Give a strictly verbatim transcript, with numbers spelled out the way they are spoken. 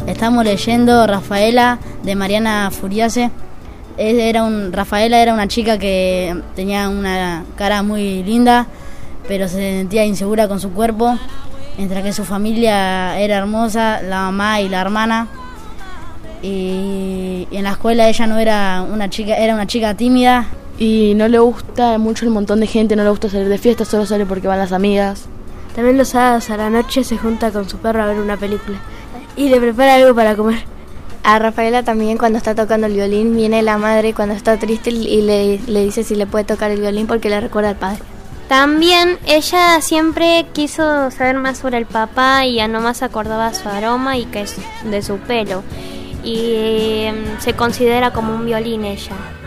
Estamos leyendo Rafaela de Mariana Furiase. Era un, Rafaela era una chica que tenía una cara muy linda, pero se sentía insegura con su cuerpo, mientras que su familia era hermosa, la mamá y la hermana. Y, y en la escuela ella no era una chica, era una chica tímida. Y no le gusta mucho el montón de gente, no le gusta salir de fiesta, solo sale porque van las amigas. También los sábados a la noche se junta con su perro a ver una película y le prepara algo para comer. A Rafaela también, cuando está tocando el violín, viene la madre cuando está triste y le, le dice si le puede tocar el violín porque le recuerda al padre. También ella siempre quiso saber más sobre el papá y ya nomás acordaba su aroma y que es de su pelo. Y eh, se considera como un violín ella.